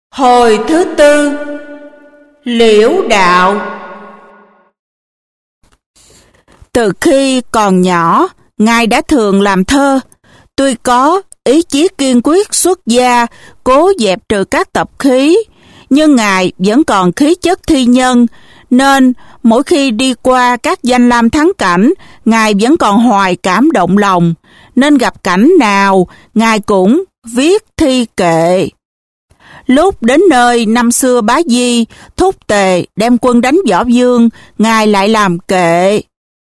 Hồi thứ tư, liễu đạo. Từ khi còn nhỏ, Ngài đã thường làm thơ. Tuy có ý chí kiên quyết xuất gia, cố dẹp trừ các tập khí, nhưng Ngài vẫn còn khí chất thi nhân, nên mỗi khi đi qua các danh lam thắng cảnh, Ngài vẫn còn hoài cảm động lòng, nên gặp cảnh nào, Ngài cũng viết thi kệ. Lúc đến nơi năm xưa Bá Di, thúc Tề đem quân đánh Võ Vương, Ngài lại làm kệ.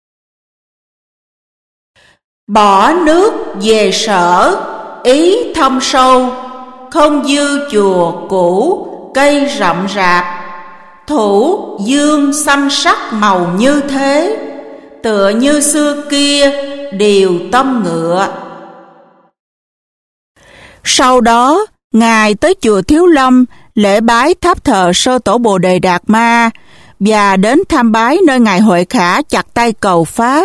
Bỏ nước về Sở, ý thâm sâu, không dư chùa cũ, cây rậm rạp. Thủ dương xanh sắc màu như thế, tựa như xưa kia điều tâm ngựa. Sau đó, Ngài tới chùa Thiếu Lâm lễ bái tháp thờ sơ tổ Bồ Đề Đạt Ma và đến tham bái nơi Ngài Huệ Khả chặt tay cầu Pháp.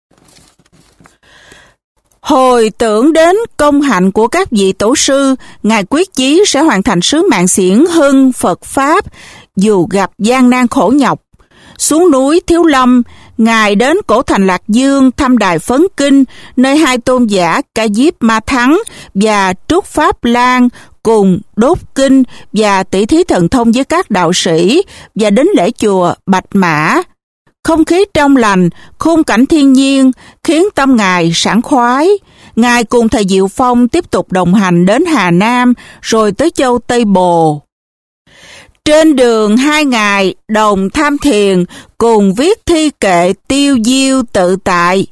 Hồi tưởng đến công hạnh của các vị tổ sư, Ngài quyết chí sẽ hoàn thành sứ mạng xiển hưng Phật Pháp dù gặp gian nan khổ nhọc. Xuống núi Thiếu Lâm, Ngài đến cổ thành Lạc Dương thăm đài Phấn Kinh, nơi hai tôn giả Ca Diếp Ma Thắng và Trúc Pháp Lan cùng đốt kinh và tỷ thí thần thông với các đạo sĩ, và đến lễ chùa Bạch Mã. Không khí trong lành, khung cảnh thiên nhiên khiến tâm Ngài sảng khoái. Ngài cùng thầy Diệu Phong tiếp tục đồng hành đến Hà Nam, rồi tới châu Tây Bồ. Trên đường hai Ngài đồng tham thiền, cùng viết thi kệ tiêu diêu tự tại.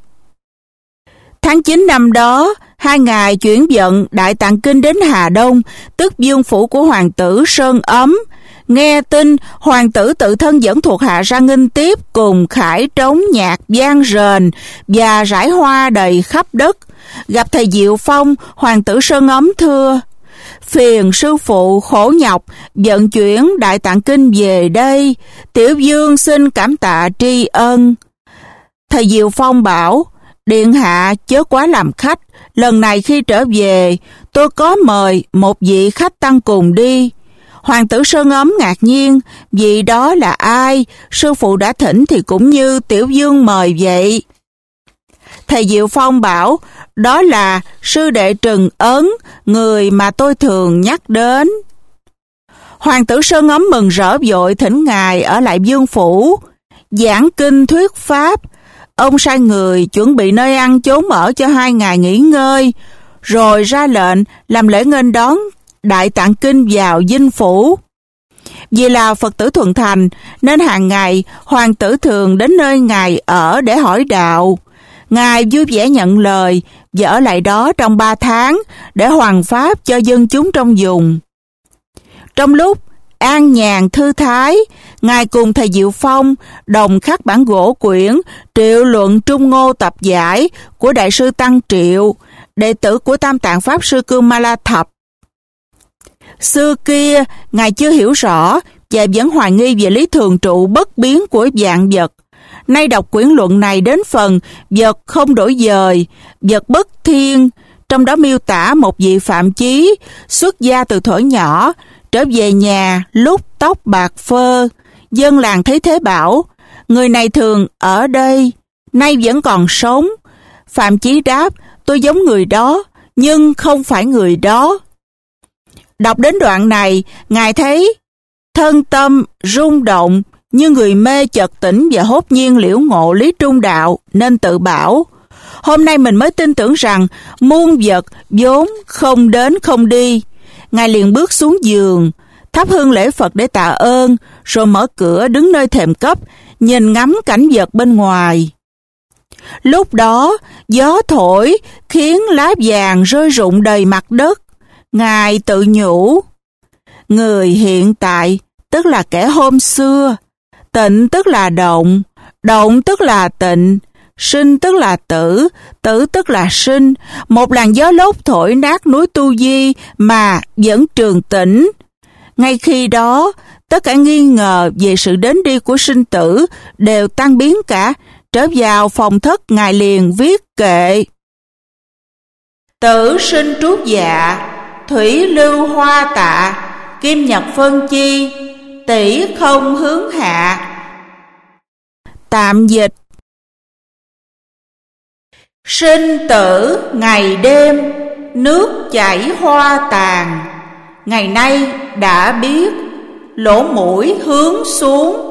Tháng 9 năm đó, hai Ngài chuyển vận Đại Tạng Kinh đến Hà Đông, tức vương phủ của hoàng tử Sơn Ấm. Nghe tin, hoàng tử tự thân dẫn thuộc hạ ra nghênh tiếp, cùng khải trống nhạc vang rền và rải hoa đầy khắp đất. Gặp thầy Diệu Phong, hoàng tử Sơn Ấm thưa: phiền sư phụ khổ nhọc vận chuyển Đại Tạng Kinh về đây, tiểu vương xin cảm tạ tri ân. Thầy Diệu Phong bảo: điện hạ chớ quá làm khách, lần này khi trở về tôi có mời một vị khách tăng cùng đi. Hoàng tử Sơn Ấm ngạc nhiên: vị đó là ai? Sư phụ đã thỉnh thì cũng như tiểu vương mời vậy. Thầy Diệu Phong bảo: đó là sư đệ Trừng Ấn, người mà tôi thường nhắc đến. Hoàng tử Sơn Ấm mừng rỡ vội thỉnh Ngài ở lại vương phủ, giảng kinh thuyết pháp. Ông sai người chuẩn bị nơi ăn chốn ở cho hai Ngài nghỉ ngơi, rồi ra lệnh làm lễ nghênh đón Đại Tạng Kinh vào dinh phủ. Vì là Phật tử thuần thành, nên hàng ngày hoàng tử thường đến nơi Ngài ở để hỏi đạo. Ngài vui vẻ nhận lời và ở lại đó trong 3 tháng để hoàn pháp cho dân chúng trong vùng. Trong lúc an nhàn thư thái, Ngài cùng thầy Diệu Phong đồng khắc bản gỗ quyển Triệu Luận Trung Ngô Tập Giải của Đại sư Tăng Triệu, đệ tử của Tam Tạng Pháp Sư Cương Ma La Thập. Xưa kia, Ngài chưa hiểu rõ và vẫn hoài nghi về lý thường trụ bất biến của vạn vật. Nay đọc quyển luận này đến phần vật không đổi dời, vật bất thiên, trong đó miêu tả một vị Phạm Chí xuất gia từ thuở nhỏ, trở về nhà lúc tóc bạc phơ. Dân làng thấy thế bảo: người này thường ở đây, nay vẫn còn sống. Phạm Chí đáp: tôi giống người đó, nhưng không phải người đó. Đọc đến đoạn này, Ngài thấy thân tâm rung động, như người mê chợt tỉnh và hốt nhiên liễu ngộ lý trung đạo, nên tự bảo: hôm nay mình mới tin tưởng rằng muôn vật vốn không đến không đi. Ngài liền bước xuống giường, thắp hương lễ Phật để tạ ơn, rồi mở cửa đứng nơi thềm cấp, nhìn ngắm cảnh vật bên ngoài. Lúc đó, gió thổi khiến lá vàng rơi rụng đầy mặt đất. Ngài tự nhủ: người hiện tại tức là kẻ hôm xưa, tịnh tức là động, động tức là tịnh, sinh tức là tử, tử tức là sinh. Một làn gió lốc thổi nát núi Tu Di mà vẫn trường tĩnh. Ngay khi đó, tất cả nghi ngờ về sự đến đi của sinh tử đều tan biến cả. Trở vào phòng thất, Ngài liền viết kệ: tử sinh trút dạ, thủy lưu hoa tạ, kim nhật phân chi, tỷ không hướng hạ. Tạm dịch: sinh tử ngày đêm, nước chảy hoa tàn. Ngày nay đã biết, lỗ mũi hướng xuống.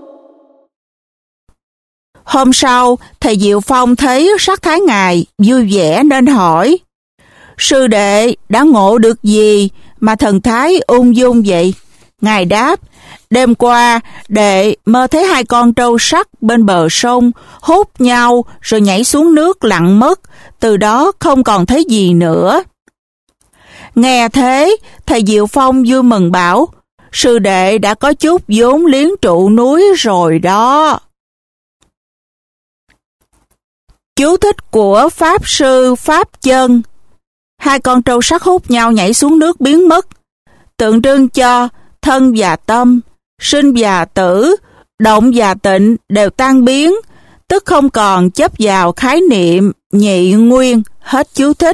Hôm sau, thầy Diệu Phong thấy sắc thái ngài vui vẻ nên hỏi: sư đệ đã ngộ được gì mà thần thái ung dung vậy? Ngài đáp: đêm qua đệ mơ thấy 2 con trâu sắt bên bờ sông hút nhau rồi nhảy xuống nước lặn mất, từ đó không còn thấy gì nữa. Nghe thế, thầy Diệu Phong vui mừng bảo: sư đệ đã có chút vốn liếng trụ núi rồi đó. Chú thích của Pháp Sư Pháp Chân: 2 con trâu sắt hút nhau nhảy xuống nước biến mất, tượng trưng cho thân và tâm, sinh và tử, động và tịnh đều tan biến, tức không còn chấp vào khái niệm nhị nguyên. Hết chú thích.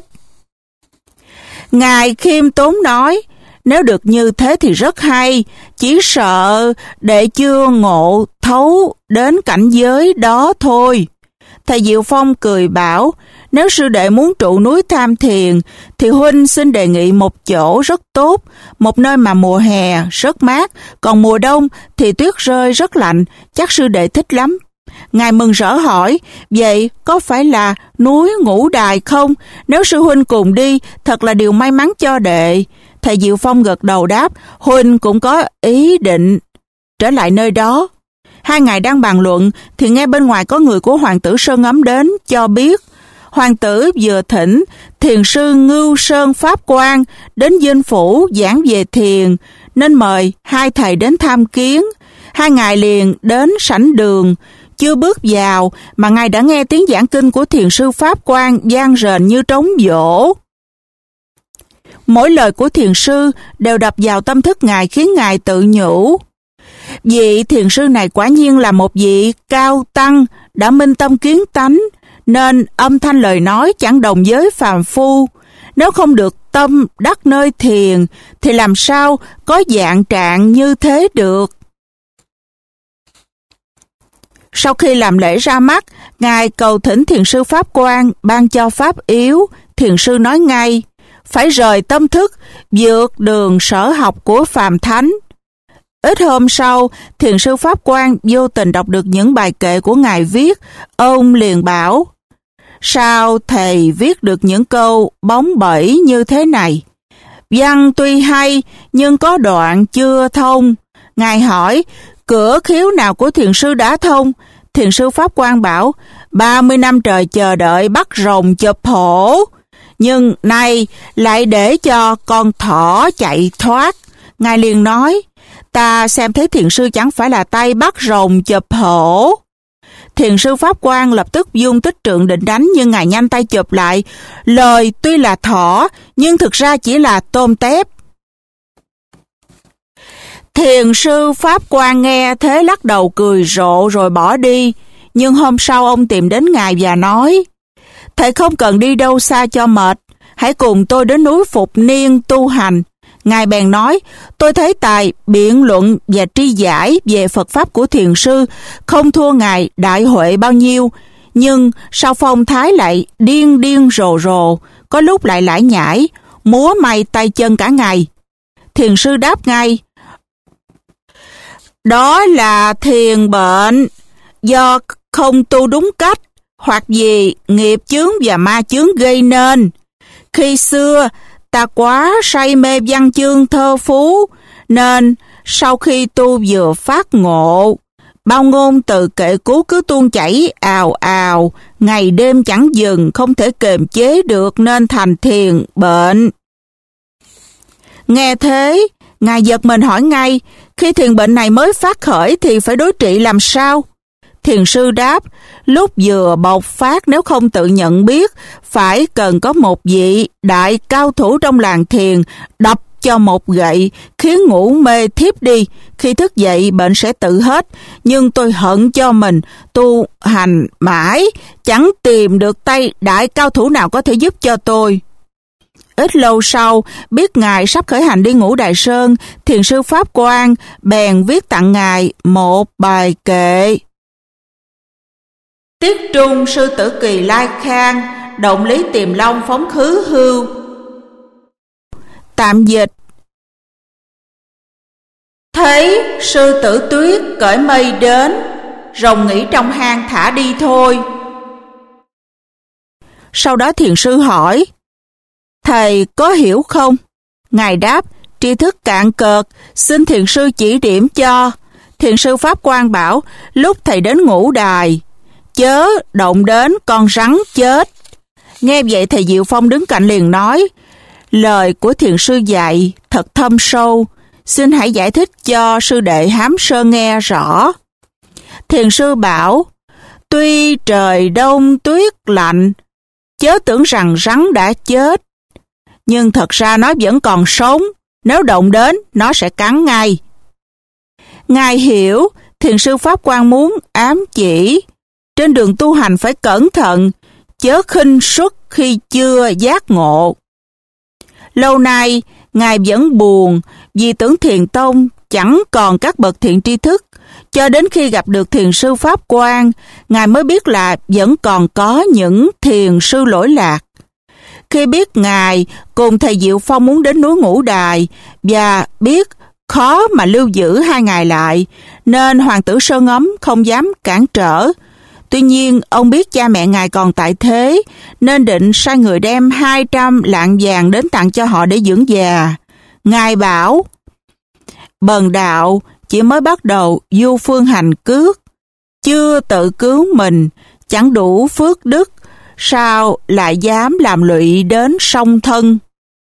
Ngài khiêm tốn nói: nếu được như thế thì rất hay, chỉ sợ đệ chưa ngộ thấu đến cảnh giới đó thôi. Thầy Diệu Phong cười bảo: nếu sư đệ muốn trụ núi tham thiền thì huynh xin đề nghị một chỗ rất tốt, một nơi mà mùa hè rất mát, còn mùa đông thì tuyết rơi rất lạnh, chắc sư đệ thích lắm. Ngài mừng rỡ hỏi: vậy có phải là núi Ngũ Đài không? Nếu sư huynh cùng đi, thật là điều may mắn cho đệ. Thầy Diệu Phong gật đầu đáp: huynh cũng có ý định trở lại nơi đó. 2 ngày đang bàn luận thì nghe bên ngoài có người của Hoàng tử Sơn Ấm đến cho biết hoàng tử vừa thỉnh thiền sư Ngưu Sơn Pháp Quan đến Dinh Phủ giảng về thiền, nên mời 2 thầy đến tham kiến. 2 ngài liền đến sảnh đường, chưa bước vào mà ngài đã nghe tiếng giảng kinh của thiền sư Pháp Quan vang rền như trống vỗ. Mỗi lời của thiền sư đều đập vào tâm thức ngài, khiến ngài tự nhủ: vị thiền sư này quả nhiên là một vị cao tăng đã minh tâm kiến tánh, nên âm thanh lời nói chẳng đồng với phàm phu. Nếu không được tâm đắc nơi thiền thì làm sao có dạng trạng như thế được. Sau khi làm lễ ra mắt, ngài cầu thỉnh thiền sư Pháp Quan ban cho pháp yếu. Thiền sư nói ngay: phải rời tâm thức, vượt đường sở học của phàm thánh. Ít hôm sau, thiền sư Pháp Quan vô tình đọc được những bài kệ của ngài viết. Ông liền bảo: sao thầy viết được những câu bóng bẩy như thế này? Văn tuy hay nhưng có đoạn chưa thông. Ngài hỏi: cửa khiếu nào của thiền sư đã thông? Thiền sư Pháp Quan bảo: 30 năm trời chờ đợi bắt rồng chụp hổ, nhưng nay lại để cho con thỏ chạy thoát. Ngài liền nói: ta xem thấy thiền sư chẳng phải là tay bắt rồng chụp hổ. Thiền sư Pháp Quan lập tức dung tích trượng định đánh, nhưng ngài nhanh tay chụp lại: lời tuy là thỏ nhưng thực ra chỉ là tôm tép. Thiền sư Pháp Quan nghe thế lắc đầu cười rộ rồi bỏ đi. Nhưng hôm sau ông tìm đến ngài và nói: thầy không cần đi đâu xa cho mệt, hãy cùng tôi đến núi Phục Niên tu hành. Ngài bèn nói: tôi thấy tài biện luận và tri giải về Phật Pháp của thiền sư không thua ngài đại huệ bao nhiêu, nhưng sao phong thái lại điên điên rồ rồ, có lúc lại lải nhải, múa may tay chân cả ngày. Thiền sư đáp ngay: đó là thiền bệnh, do không tu đúng cách, hoặc vì nghiệp chướng và ma chướng gây nên. Khi xưa ta quá say mê văn chương thơ phú, nên sau khi tu vừa phát ngộ, bao ngôn từ kệ cứu cứ tuôn chảy ào ào, ngày đêm chẳng dừng, không thể kềm chế được nên thành thiền bệnh. Nghe thế, ngài giật mình hỏi ngay: khi thiền bệnh này mới phát khởi thì phải đối trị làm sao? Thiền sư đáp: lúc vừa bộc phát nếu không tự nhận biết, phải cần có một vị đại cao thủ trong làng thiền đập cho một gậy, khiến ngủ mê thiếp đi. Khi thức dậy bệnh sẽ tự hết. Nhưng tôi hận cho mình, tu hành mãi chẳng tìm được tay đại cao thủ nào có thể giúp cho tôi. Ít lâu sau, biết Ngài sắp khởi hành đi Ngũ Đài Sơn, thiền sư Pháp Quang bèn viết tặng Ngài một bài kệ. Tiết trung sư tử Kỳ Lai Khang, động lý Tiềm Long phóng khứ hưu. Tạm dịch: thấy sư tử tuyết cởi mây đến, rồng nghỉ trong hang thả đi thôi. Sau đó thiền sư hỏi: thầy có hiểu không? Ngài đáp: tri thức cạn cợt, xin thiền sư chỉ điểm cho. Thiền sư Pháp Quang bảo: lúc thầy đến Ngũ Đài, chớ động đến con rắn chết. Nghe vậy thầy Diệu Phong đứng cạnh liền nói: lời của thiền sư dạy thật thâm sâu, xin hãy giải thích cho sư đệ Hám Sơn nghe rõ. Thiền sư bảo: tuy trời đông tuyết lạnh, chớ tưởng rằng rắn đã chết, nhưng thật ra nó vẫn còn sống, nếu động đến nó sẽ cắn ngay. Ngài hiểu thiền sư Pháp Quang muốn ám chỉ trên đường tu hành phải cẩn thận, chớ khinh suất khi chưa giác ngộ. Lâu nay Ngài vẫn buồn vì tưởng Thiền Tông chẳng còn các bậc thiện tri thức, cho đến khi gặp được thiền sư Pháp Quang, Ngài mới biết là vẫn còn có những thiền sư lỗi lạc. Khi biết Ngài cùng thầy Diệu Phong muốn đến núi Ngũ Đài và biết khó mà lưu giữ hai Ngài lại, nên Hoàng tử Sơn Ấm không dám cản trở. Tuy nhiên, ông biết cha mẹ Ngài còn tại thế, nên định sai người đem 200 lạng vàng đến tặng cho họ để dưỡng già. Ngài bảo: bần đạo chỉ mới bắt đầu du phương hành cước, chưa tự cứu mình, chẳng đủ phước đức, sao lại dám làm lụy đến song thân.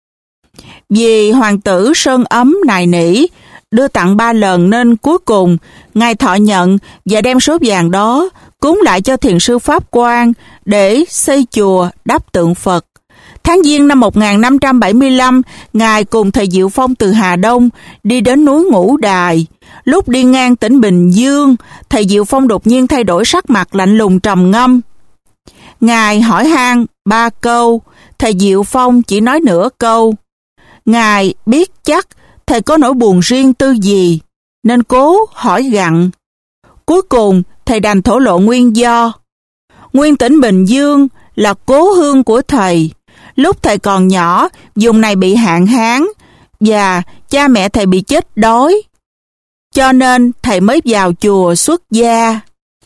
Vì Hoàng tử Sơn Ấm nài nỉ, đưa tặng 3 lần nên cuối cùng Ngài thọ nhận và đem số vàng đó cúng lại cho thiền sư Pháp Quang để xây chùa đắp tượng Phật. Tháng Giêng năm 1575, Ngài cùng thầy Diệu Phong từ Hà Đông đi đến núi Ngũ Đài. Lúc đi ngang tỉnh Bình Dương, thầy Diệu Phong đột nhiên thay đổi sắc mặt lạnh lùng trầm ngâm. Ngài hỏi han 3 câu, thầy Diệu Phong chỉ nói nửa câu. Ngài biết chắc thầy có nỗi buồn riêng tư gì, nên cố hỏi gặn. Cuối cùng, thầy đành thổ lộ nguyên do. Nguyên tỉnh Bình Dương là cố hương của thầy. Lúc thầy còn nhỏ, vùng này bị hạn hán và cha mẹ thầy bị chết đói, cho nên thầy mới vào chùa xuất gia.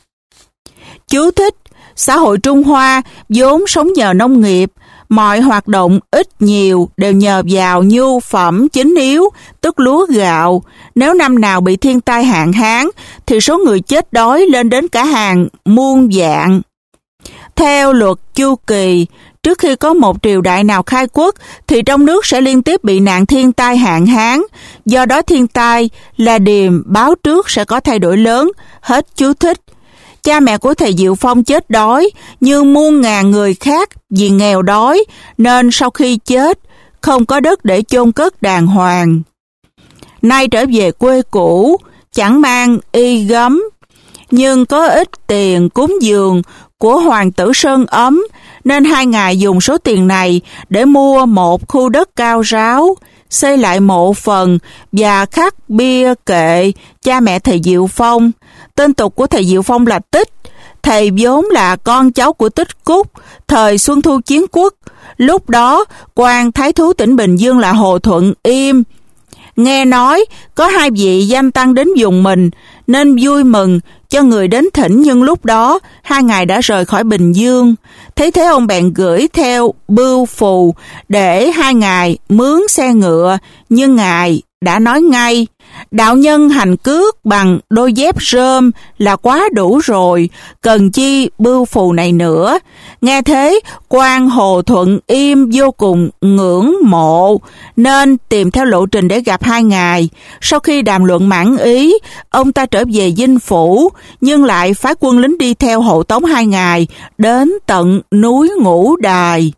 Chú thích: xã hội Trung Hoa vốn sống nhờ nông nghiệp, mọi hoạt động ít nhiều đều nhờ vào nhu phẩm chính yếu, tức lúa gạo. Nếu năm nào bị thiên tai hạn hán, thì số người chết đói lên đến cả hàng muôn vạn. Theo luật chu kỳ, trước khi có một triều đại nào khai quốc, thì trong nước sẽ liên tiếp bị nạn thiên tai hạn hán. Do đó thiên tai là điềm báo trước sẽ có thay đổi lớn. Hết chú thích. Cha mẹ của thầy Diệu Phong chết đói như muôn ngàn người khác vì nghèo đói, nên sau khi chết không có đất để chôn cất đàng hoàng. Nay trở về quê cũ, chẳng mang y gấm, nhưng có ít tiền cúng dường của Hoàng tử Sơn Ấm, nên 2 Ngài dùng số tiền này để mua một khu đất cao ráo, xây lại mộ phần và khắc bia kệ cha mẹ thầy Diệu Phong. Tên tục của thầy Diệu Phong là Tích. Thầy vốn là con cháu của Tích Cúc, thời Xuân Thu Chiến Quốc. Lúc đó, quan thái thú tỉnh Bình Dương là Hồ Thuận Im nghe nói có 2 vị danh tăng đến vùng mình, nên vui mừng cho người đến thỉnh, nhưng lúc đó 2 Ngài đã rời khỏi Bình Dương. Thấy thế ông bèn gửi theo bưu phù để 2 Ngài mướn xe ngựa, nhưng Ngài đã nói ngay: đạo nhân hành cước bằng đôi dép rơm là quá đủ rồi, cần chi bưu phù này nữa. Nghe thế, quan Hồ Thuận Im vô cùng ngưỡng mộ, nên tìm theo lộ trình để gặp 2 Ngài. Sau khi đàm luận mãn ý, ông ta trở về dinh phủ, nhưng lại phái quân lính đi theo hộ tống 2 Ngài đến tận núi Ngũ Đài.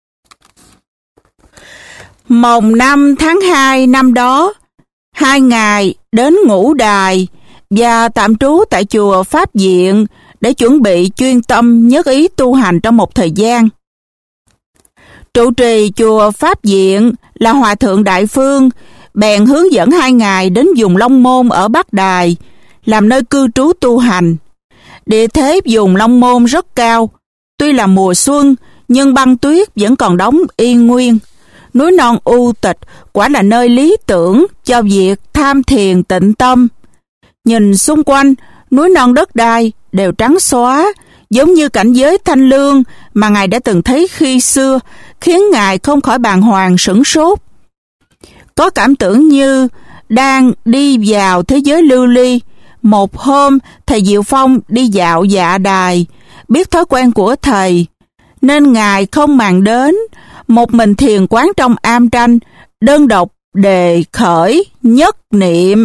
Mồng 5 tháng 2 năm đó, 2 Ngài đến Ngũ Đài và tạm trú tại chùa Pháp Viện để chuẩn bị chuyên tâm nhất ý tu hành trong một thời gian. Trụ trì chùa Pháp Diện là Hòa thượng Đại Phương, bèn hướng dẫn hai ngài đến vùng Long Môn ở Bắc Đài, làm nơi cư trú tu hành. Địa thế vùng Long Môn rất cao, tuy là mùa xuân, nhưng băng tuyết vẫn còn đóng y nguyên. Núi non u tịch, quả là nơi lý tưởng cho việc tham thiền tịnh tâm. Nhìn xung quanh, núi non đất đai đều trắng xóa, giống như cảnh giới thanh lương mà Ngài đã từng thấy khi xưa, khiến Ngài không khỏi bàng hoàng sửng sốt. Có cảm tưởng như đang đi vào thế giới lưu ly. Một hôm, thầy Diệu Phong đi dạo dạ đài, biết thói quen của thầy, nên Ngài không màng đến, một mình thiền quán trong am tranh, đơn độc đề khởi nhất niệm.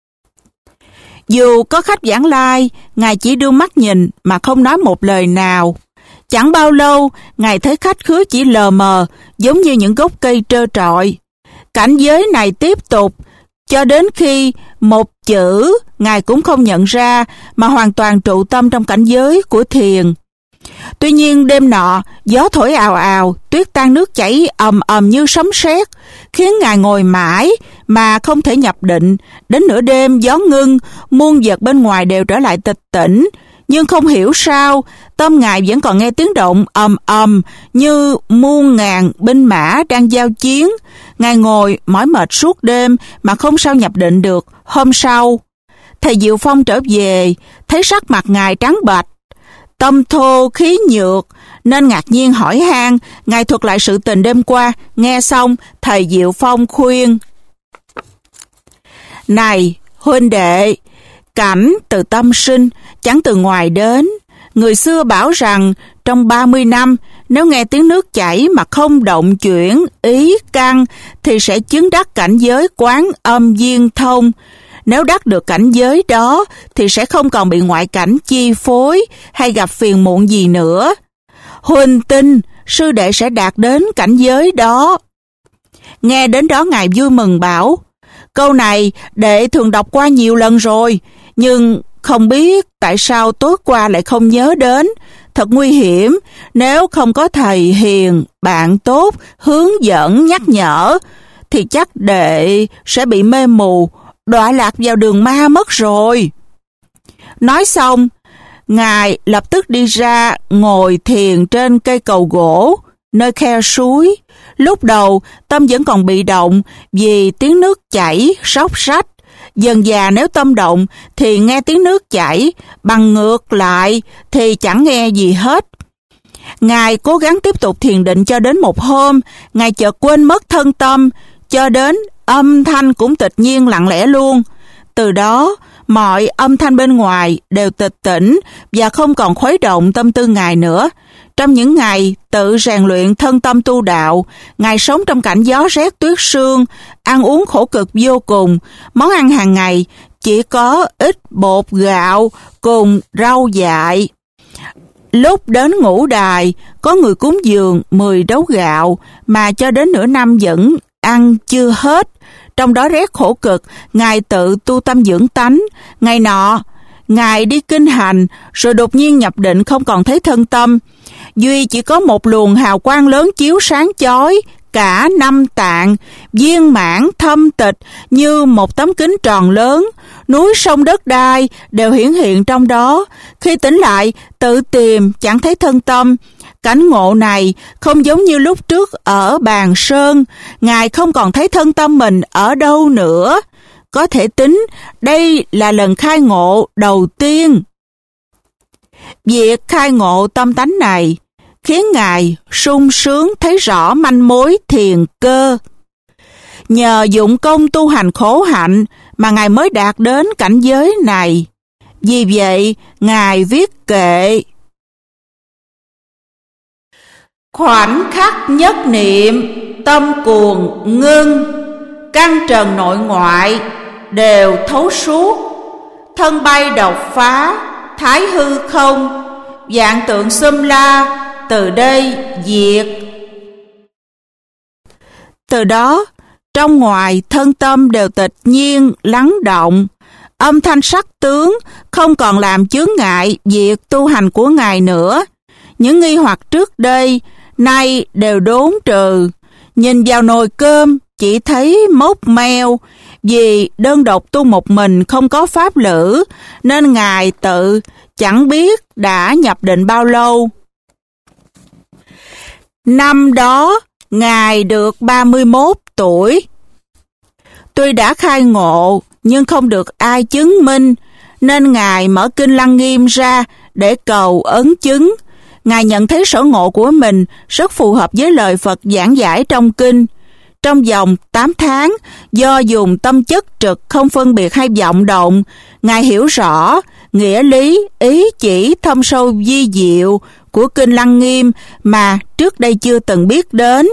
Dù có khách vãng lai, Ngài chỉ đưa mắt nhìn mà không nói một lời nào. Chẳng bao lâu, Ngài thấy khách khứa chỉ lờ mờ, giống như những gốc cây trơ trọi. Cảnh giới này tiếp tục, cho đến khi một chữ Ngài cũng không nhận ra, mà hoàn toàn trụ tâm trong cảnh giới của thiền. Tuy nhiên đêm nọ, gió thổi ào ào, tuyết tan nước chảy ầm ầm như sấm sét, khiến Ngài ngồi mãi mà không thể nhập định. Đến nửa đêm gió ngưng, muôn vật bên ngoài đều trở lại tịch tĩnh, nhưng không hiểu sao, tâm Ngài vẫn còn nghe tiếng động ầm ầm như muôn ngàn binh mã đang giao chiến. Ngài ngồi mỏi mệt suốt đêm mà không sao nhập định được. Hôm sau, thầy Diệu Phong trở về, thấy sắc mặt Ngài trắng bệch, tâm thô khí nhược, nên ngạc nhiên hỏi han. Ngài thuật lại sự tình đêm qua. Nghe xong, thầy Diệu Phong khuyên: "Này huynh đệ, cảnh từ tâm sinh, chẳng từ ngoài đến. Người xưa bảo rằng trong 30 năm, nếu nghe tiếng nước chảy mà không động chuyển ý căn, thì sẽ chứng đắc cảnh giới quán âm viên thông. Nếu đắc được cảnh giới đó, thì sẽ không còn bị ngoại cảnh chi phối hay gặp phiền muộn gì nữa. Huynh tin sư đệ sẽ đạt đến cảnh giới đó." Nghe đến đó, Ngài vui mừng bảo: "Câu này đệ thường đọc qua nhiều lần rồi, nhưng không biết tại sao tối qua lại không nhớ đến. Thật nguy hiểm, nếu không có thầy hiền, bạn tốt, hướng dẫn nhắc nhở, thì chắc đệ sẽ bị mê mù, đọa lạc vào đường ma mất rồi." Nói xong, Ngài lập tức đi ra ngồi thiền trên cây cầu gỗ, nơi khe suối. Lúc đầu, tâm vẫn còn bị động vì tiếng nước chảy, róc rách. Dần dà nếu tâm động thì nghe tiếng nước chảy, bằng ngược lại thì chẳng nghe gì hết. Ngài cố gắng tiếp tục thiền định cho đến một hôm, Ngài chợt quên mất thân tâm, cho đến âm thanh cũng tịch nhiên lặng lẽ luôn. Từ đó, mọi âm thanh bên ngoài đều tịch tĩnh và không còn khuấy động tâm tư Ngài nữa. Trong những ngày tự rèn luyện thân tâm tu đạo, Ngài sống trong cảnh gió rét tuyết sương, ăn uống khổ cực vô cùng. Món ăn hàng ngày chỉ có ít bột gạo cùng rau dại. Lúc đến ngũ đài, có người cúng dường 10 đấu gạo mà cho đến nửa năm vẫn ăn chưa hết. Trong đó rét khổ cực, Ngài tự tu tâm dưỡng tánh. Ngày nọ, Ngài đi kinh hành, rồi đột nhiên nhập định không còn thấy thân tâm. Duy chỉ có một luồng hào quang lớn chiếu sáng chói cả 5 tạng, viên mãn thâm tịch như một tấm kính tròn lớn. Núi sông đất đai đều hiển hiện trong đó. Khi tỉnh lại, tự tìm chẳng thấy thân tâm. Cảnh ngộ này không giống như lúc trước ở Bàn Sơn. Ngài không còn thấy thân tâm mình ở đâu nữa. Có thể tính đây là lần khai ngộ đầu tiên. Việc khai ngộ tâm tánh này khiến Ngài sung sướng thấy rõ manh mối thiền cơ. Nhờ dụng công tu hành khổ hạnh mà Ngài mới đạt đến cảnh giới này. Vì vậy, Ngài viết kệ: "Khoảnh khắc nhất niệm, tâm cuồng ngưng, căn trần nội ngoại đều thấu suốt, thân bay độc phá, thái hư không, vạn tượng xum la, từ đây diệt." Từ đó, trong ngoài thân tâm đều tịch nhiên lắng động, âm thanh sắc tướng không còn làm chướng ngại việc tu hành của Ngài nữa. Những nghi hoặc trước đây nay đều đốn trừ. Nhìn vào nồi cơm, chỉ thấy mốc meo, vì đơn độc tu một mình không có pháp lữ, nên Ngài tự chẳng biết đã nhập định bao lâu. Năm đó, Ngài được 31 tuổi. Tuy đã khai ngộ, nhưng không được ai chứng minh, nên Ngài mở Kinh Lăng Nghiêm ra để cầu ấn chứng. Ngài nhận thấy sở ngộ của mình rất phù hợp với lời Phật giảng giải trong Kinh. Trong vòng 8 tháng, do dùng tâm chất trực không phân biệt hay vọng động, Ngài hiểu rõ nghĩa lý, ý chỉ thâm sâu vi diệu của Kinh Lăng Nghiêm mà trước đây chưa từng biết đến.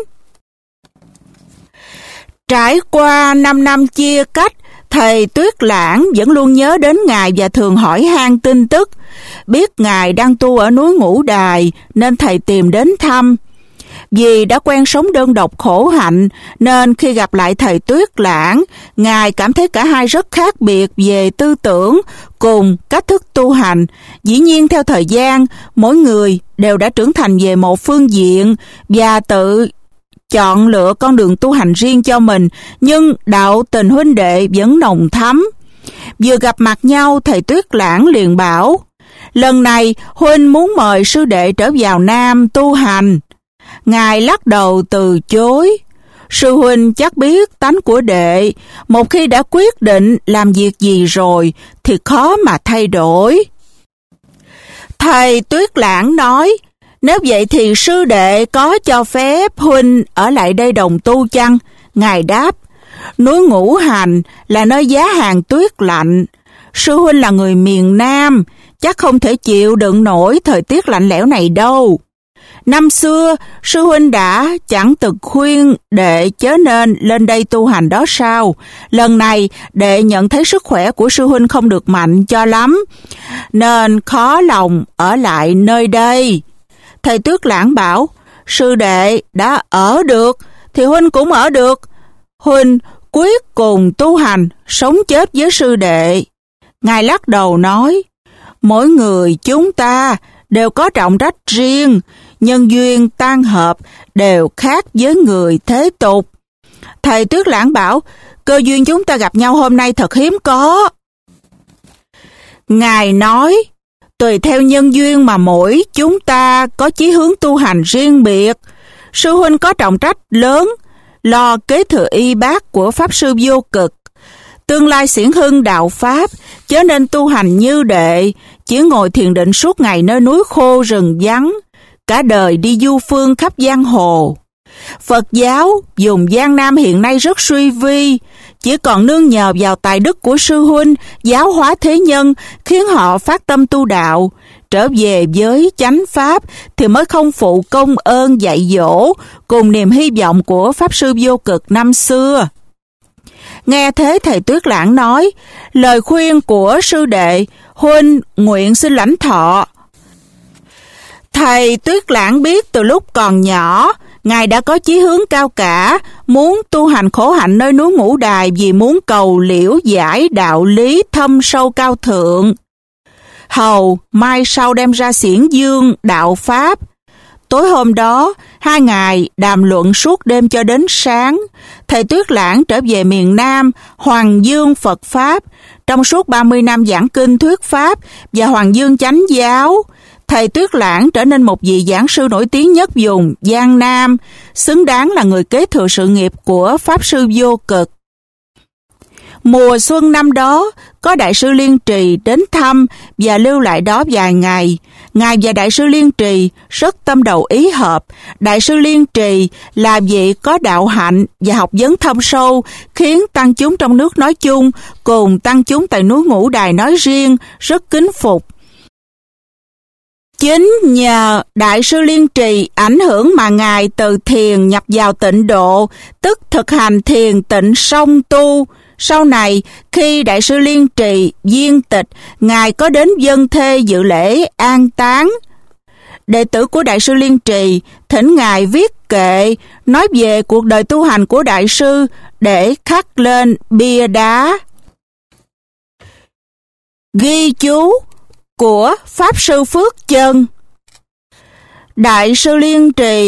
Trải qua 5 năm chia cách, thầy Tuyết Lãng vẫn luôn nhớ đến Ngài và thường hỏi han tin tức. Biết Ngài đang tu ở núi Ngũ Đài nên thầy tìm đến thăm. Vì đã quen sống đơn độc khổ hạnh nên khi gặp lại thầy Tuyết Lãng, Ngài cảm thấy cả hai rất khác biệt về tư tưởng cùng cách thức tu hành. Dĩ nhiên theo thời gian, mỗi người đều đã trưởng thành về một phương diện và tự chọn lựa con đường tu hành riêng cho mình, nhưng đạo tình huynh đệ vẫn nồng thắm. Vừa gặp mặt nhau, thầy Tuyết Lãng liền bảo, lần này huynh muốn mời sư đệ trở vào Nam tu hành. Ngài lắc đầu từ chối. Sư huynh chắc biết tánh của đệ, một khi đã quyết định làm việc gì rồi thì khó mà thay đổi. Thầy Tuyết Lãng nói, nếu vậy thì sư đệ có cho phép huynh ở lại đây đồng tu chăng? Ngài đáp, núi Ngũ Hành là nơi giá hàng tuyết lạnh. Sư huynh là người miền Nam, chắc không thể chịu đựng nổi thời tiết lạnh lẽo này đâu. Năm xưa, sư huynh đã chẳng từng khuyên đệ chớ nên lên đây tu hành đó sao? Lần này, đệ nhận thấy sức khỏe của sư huynh không được mạnh cho lắm, nên khó lòng ở lại nơi đây. Thầy Tuyết Lãng bảo, sư đệ đã ở được, thì huynh cũng ở được. Huynh quyết cùng tu hành, sống chết với sư đệ. Ngài lắc đầu nói, mỗi người chúng ta đều có trọng trách riêng, nhân duyên tan hợp đều khác với người thế tục. Thầy Tuyết Lãng bảo, cơ duyên chúng ta gặp nhau hôm nay thật hiếm có. Ngài nói, tùy theo nhân duyên mà mỗi chúng ta có chí hướng tu hành riêng biệt. Sư huynh có trọng trách lớn, lo kế thừa y bát của Pháp Sư Vô Cực, tương lai xiển hưng đạo Pháp, chớ nên tu hành như đệ, chỉ ngồi thiền định suốt ngày nơi núi khô rừng vắng, cả đời đi du phương khắp giang hồ. Phật giáo dùng Giang Nam hiện nay rất suy vi, chỉ còn nương nhờ vào tài đức của sư huynh giáo hóa thế nhân, khiến họ phát tâm tu đạo, trở về với chánh pháp thì mới không phụ công ơn dạy dỗ cùng niềm hy vọng của Pháp Sư Vô Cực năm xưa. Nghe thế thầy Tuyết Lãng nói, lời khuyên của sư đệ, huynh nguyện xin lãnh thọ. Thầy Tuyết Lãng biết từ lúc còn nhỏ, Ngài đã có chí hướng cao cả, muốn tu hành khổ hạnh nơi núi Ngũ Đài vì muốn cầu liễu giải đạo lý thâm sâu cao thượng. Hầu mai sau đem ra xiển dương đạo Pháp. Tối hôm đó, hai ngài đàm luận suốt đêm cho đến sáng. Thầy Tuyết Lãng trở về miền Nam, Hoàng Dương Phật Pháp. Trong suốt 30 năm giảng kinh thuyết Pháp và Hoàng Dương Chánh Giáo, thầy Tuyết Lãng trở nên một vị giảng sư nổi tiếng nhất vùng Giang Nam, xứng đáng là người kế thừa sự nghiệp của Pháp Sư Vô Cực. Mùa xuân năm đó, có Đại sư Liên Trì đến thăm và lưu lại đó vài ngày. Ngài và Đại sư Liên Trì rất tâm đầu ý hợp. Đại sư Liên Trì là vị có đạo hạnh và học vấn thâm sâu, khiến tăng chúng trong nước nói chung, cùng tăng chúng tại núi Ngũ Đài nói riêng, rất kính phục. Chính nhờ Đại sư Liên Trì ảnh hưởng mà Ngài từ thiền nhập vào tịnh độ, tức thực hành thiền tịnh song tu. Sau này, khi Đại sư Liên Trì viên tịch, Ngài có đến dân thê dự lễ an táng. Đệ tử của Đại sư Liên Trì thỉnh Ngài viết kệ nói về cuộc đời tu hành của Đại sư để khắc lên bia đá. Ghi chú của Pháp Sư Phước Chân. Đại sư Liên Trì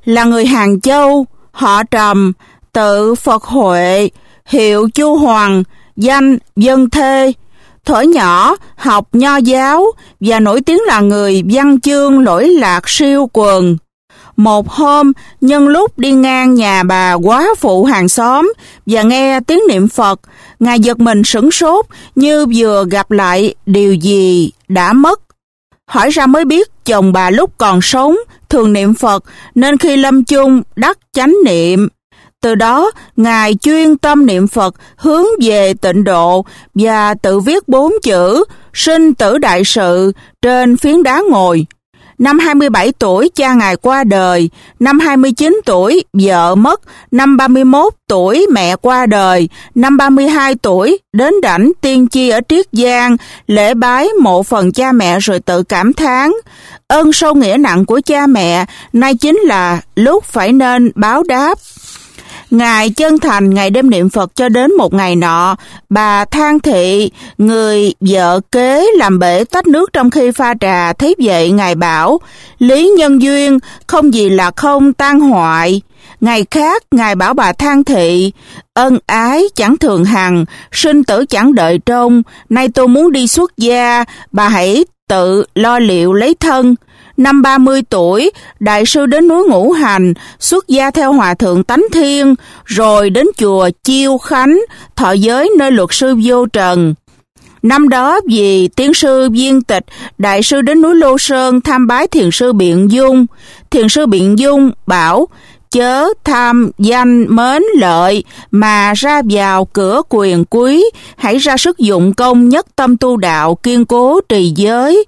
là người Hàng Châu, họ Trầm, tự Phật Huệ, hiệu Chu Hoàng, danh Dân Thê. Thuở nhỏ học Nho giáo và nổi tiếng là người văn chương lỗi lạc siêu quần. Một hôm, nhân lúc đi ngang nhà bà góa phụ hàng xóm và nghe tiếng niệm Phật, Ngài giật mình sửng sốt như vừa gặp lại điều gì đã mất. Hỏi ra mới biết chồng bà lúc còn sống thường niệm Phật nên khi lâm chung đắc chánh niệm. Từ đó, Ngài chuyên tâm niệm Phật hướng về tịnh độ và tự viết 4 chữ sinh tử đại sự trên phiến đá ngồi. Năm 27 tuổi cha Ngài qua đời, năm 29 tuổi vợ mất, năm 31 tuổi mẹ qua đời, năm 32 tuổi đến đảnh tiên tri ở Triết Giang, lễ bái mộ phần cha mẹ rồi tự cảm thán. Ơn sâu nghĩa nặng của cha mẹ nay chính là lúc phải nên báo đáp. Ngài chân thành ngày đêm niệm Phật cho đến một ngày nọ, bà Thang Thị, người vợ kế làm bể tách nước trong khi pha trà, thấy vậy Ngài bảo, lý nhân duyên, không gì là không tan hoại. Ngày khác, Ngài bảo bà Thang Thị, ân ái chẳng thường hằng, sinh tử chẳng đợi trông, nay tôi muốn đi xuất gia, bà hãy tự lo liệu lấy thân. Năm 30 tuổi, Đại sư đến núi Ngũ Hành, xuất gia theo Hòa Thượng Tánh Thiên, rồi đến chùa Chiêu Khánh, thọ giới nơi luật sư Vô Trần. Năm đó vì tiến sư viên tịch, Đại sư đến núi Lô Sơn tham bái thiền sư Biện Dung. Thiền sư Biện Dung bảo, chớ tham danh mến lợi mà ra vào cửa quyền quý, hãy ra sức dụng công nhất tâm tu đạo kiên cố trì giới.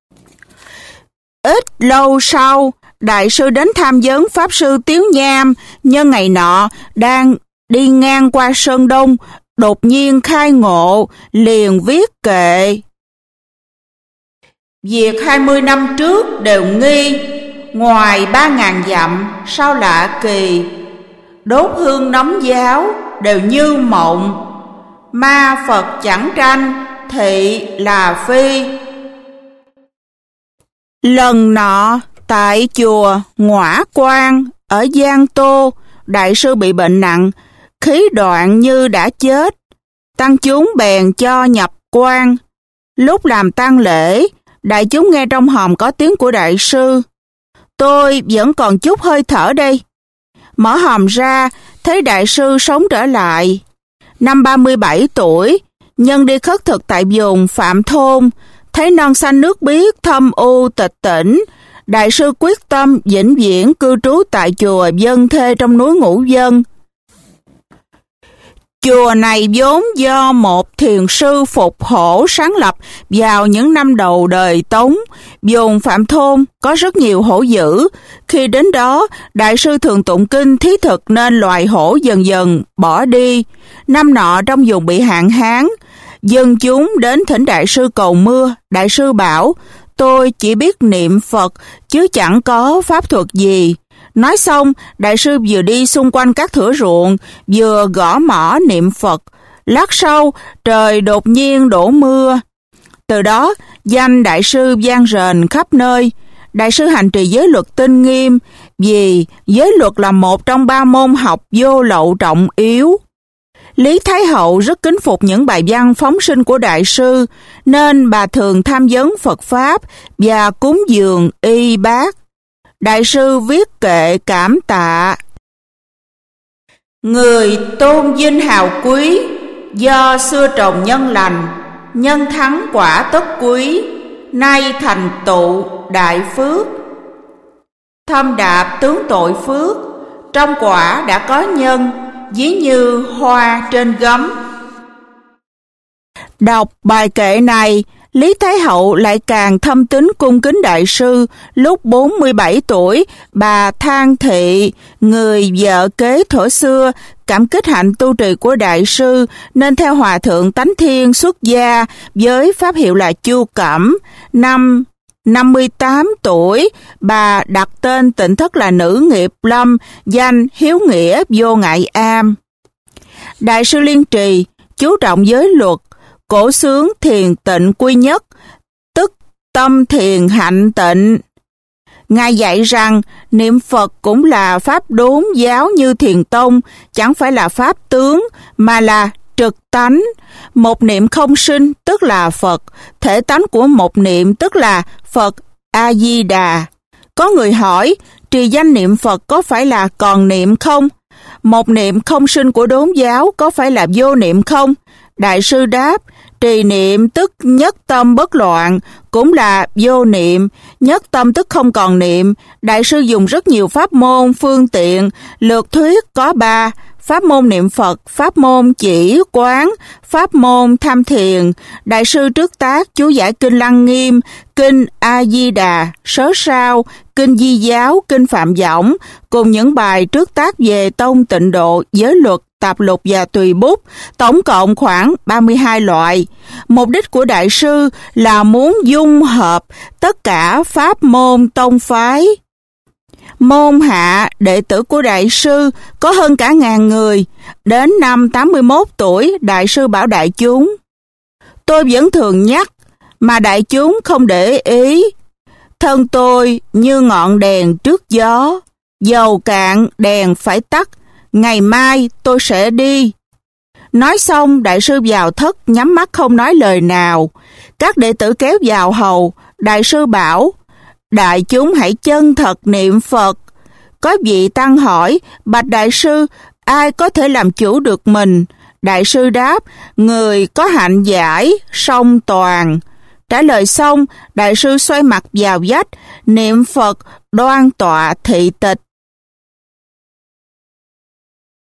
Ít lâu sau, Đại sư đến tham vấn Pháp sư Tiếu Nham, nhân ngày nọ đang đi ngang qua Sơn Đông, đột nhiên khai ngộ, liền viết kệ. Việc 20 năm trước đều nghi, ngoài 3.000 dặm sao lạ kỳ, đốt hương nóng giáo đều như mộng, ma Phật chẳng tranh, thị là phi. Lần nọ, tại chùa Ngõa Quan ở Giang Tô, Đại sư bị bệnh nặng, khí đoạn như đã chết. Tăng chúng bèn cho nhập quan. Lúc làm tang lễ, đại chúng nghe trong hòm có tiếng của Đại sư. Tôi vẫn còn chút hơi thở đây. Mở hòm ra, thấy Đại sư sống trở lại. Năm 37 tuổi, nhân đi khất thực tại vùng Phạm Thôn, thấy non xanh nước biếc thâm u tịch tỉnh, Đại sư quyết tâm vĩnh viễn cư trú tại chùa Dân Thê trong núi Ngũ Vân. Chùa này vốn do một thiền sư Phục Hổ sáng lập vào những năm đầu đời Tống. Vùng Phạm Thôn có rất nhiều hổ dữ. Khi đến đó, Đại sư thường tụng kinh thí thực nên loài hổ dần dần bỏ đi. Năm nọ trong vùng bị hạn hán, dân chúng đến thỉnh Đại sư cầu mưa. Đại sư bảo, tôi chỉ biết niệm Phật chứ chẳng có pháp thuật gì. Nói xong, Đại sư vừa đi xung quanh các thửa ruộng, vừa gõ mõ niệm Phật. Lát sau, trời đột nhiên đổ mưa. Từ đó, danh Đại sư vang rền khắp nơi. Đại sư hành trì giới luật tinh nghiêm, vì giới luật là một trong 3 môn học vô lậu trọng yếu. Lý Thái Hậu rất kính phục những bài văn phóng sinh của Đại sư, nên bà thường tham vấn Phật Pháp và cúng dường y bác. Đại sư viết kệ cảm tạ. Người tôn vinh hào quý, do xưa trồng nhân lành, nhân thắng quả tất quý, nay thành tựu đại phước. Thâm đạp tướng tội phước, trong quả đã có nhân, ví như hoa trên gấm. Đọc bài kệ này, Lý Thái Hậu lại càng thâm tín cung kính Đại sư. Lúc 47 tuổi, bà Thang Thị, người vợ kế thuở xưa, cảm kích hạnh tu trì của Đại sư, nên theo Hòa Thượng Tánh Thiên xuất gia với pháp hiệu là Chu Cẩm. Năm 58 tuổi, bà đặt tên tịnh thất là Nữ Nghiệp Lâm, danh Hiếu Nghĩa Vô Ngại Am. Đại sư Liên Trì chú trọng giới luật, cổ xướng thiền tịnh quy nhất, tức tâm thiền hạnh tịnh. Ngài dạy rằng niệm Phật cũng là pháp đốn giáo như Thiền Tông, chẳng phải là pháp tướng mà là trực tánh. Một niệm không sinh tức là Phật, thể tánh của một niệm tức là Phật A-di-đà. Có người hỏi, trì danh niệm Phật có phải là còn niệm không? Một niệm không sinh của đốn giáo có phải là vô niệm không? Đại sư đáp, trì niệm tức nhất tâm bất loạn, cũng là vô niệm, nhất tâm tức không còn niệm. Đại sư dùng rất nhiều pháp môn, phương tiện, lược thuyết có 3, pháp môn niệm Phật, pháp môn chỉ quán, pháp môn tham thiền. Đại sư trước tác chú giải kinh Lăng Nghiêm, kinh A-di-đà, sớ sao, kinh Di giáo, kinh Phạm Võng, cùng những bài trước tác về tông tịnh độ, giới luật, tạp lục và tùy bút, tổng cộng khoảng 32 loại. Mục đích của đại sư là muốn dung hợp tất cả pháp môn tông phái. Môn hạ đệ tử của đại sư có hơn cả 1000 người. Đến năm 81 tuổi, đại sư bảo đại chúng: tôi vẫn thường nhắc, mà đại chúng không để ý. Thân tôi như ngọn đèn trước gió, dầu cạn đèn phải tắt, ngày mai tôi sẽ đi. Nói xong, đại sư vào thất, nhắm mắt không nói lời nào. Các đệ tử kéo vào hầu. Đại sư bảo, đại chúng hãy chân thật niệm Phật. Có vị tăng hỏi, bạch đại sư, ai có thể làm chủ được mình? Đại sư đáp, người có hạnh giải, song toàn. Trả lời xong, đại sư xoay mặt vào vách, niệm Phật, đoan tọa thị tịch.